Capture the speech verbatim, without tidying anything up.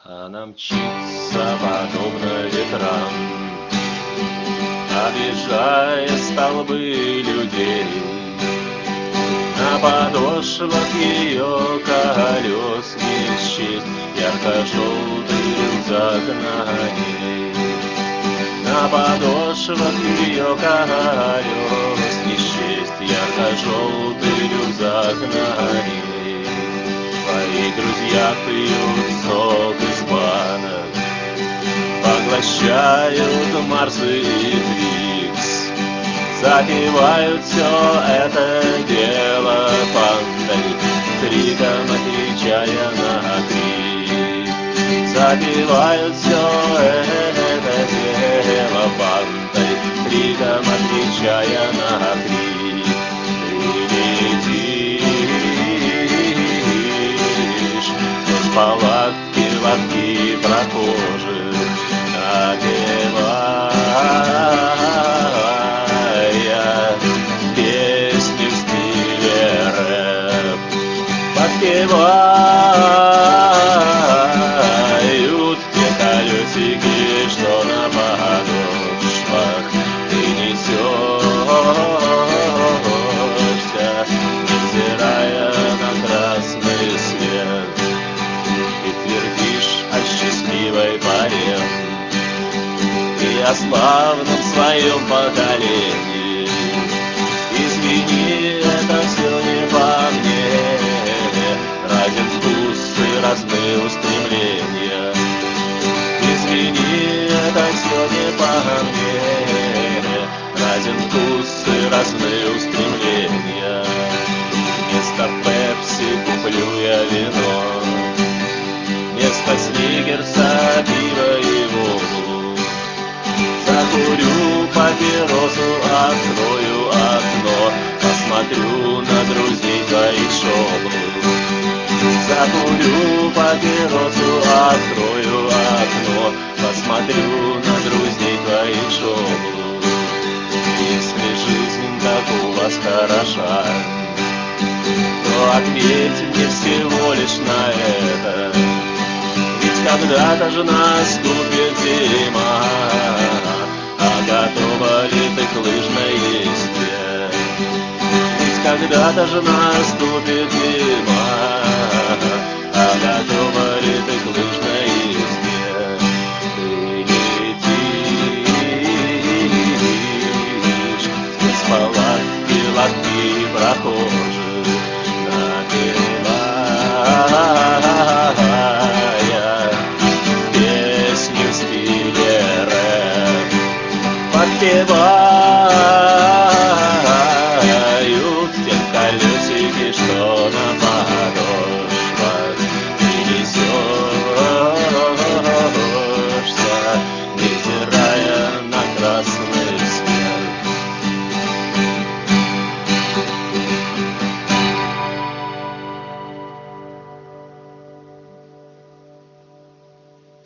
Она мчится подобно ветрам, объезжая столбы людей. На подошвах ее колес не счесть ярко-желтый рюкзак на ней. На подошвах ее колес не счесть ярко-желтый рюкзак на ней. Твои друзья пьют сок из банок, поглощают Марс и Твикс, запивают все это дело фантой, криком отвечая на крик. Запивают все это дело фантой, криком отвечая на крик. Ты летишь сквозь палатки, лодки прохожих, напевая песни в стиле рэп. Подпевают те колесики, что на подошвах. Ты несешься, невзирая на красный свет, и твердишь о счастливой паре и о славном своем поколении. Извини, это все не по мне, разен вкус и разные устремления. Извини, это все не по мне, разен вкус и разные устремления. Вместо пепси куплю я вино, вместо сникерса пиво и воду. Закурю папиросу, открою окно, посмотрю на друзей твоих шоблых. Закурю папиросу, открою окно, посмотрю на друзей твоих шоблых. Если жизнь так у вас хороша, то ответь мне всего лишь на это. Ведь когда-то же наступит зима, а готова ли ты к лыжной езде? Ведь когда-то же наступит зима, а готова ли ты к лыжной езде? Ты летишь сквозь палатки, лодки прохожих, напевая песню в стиле рэп. Подпевают те колесики, что на подошвах. Ты несешься,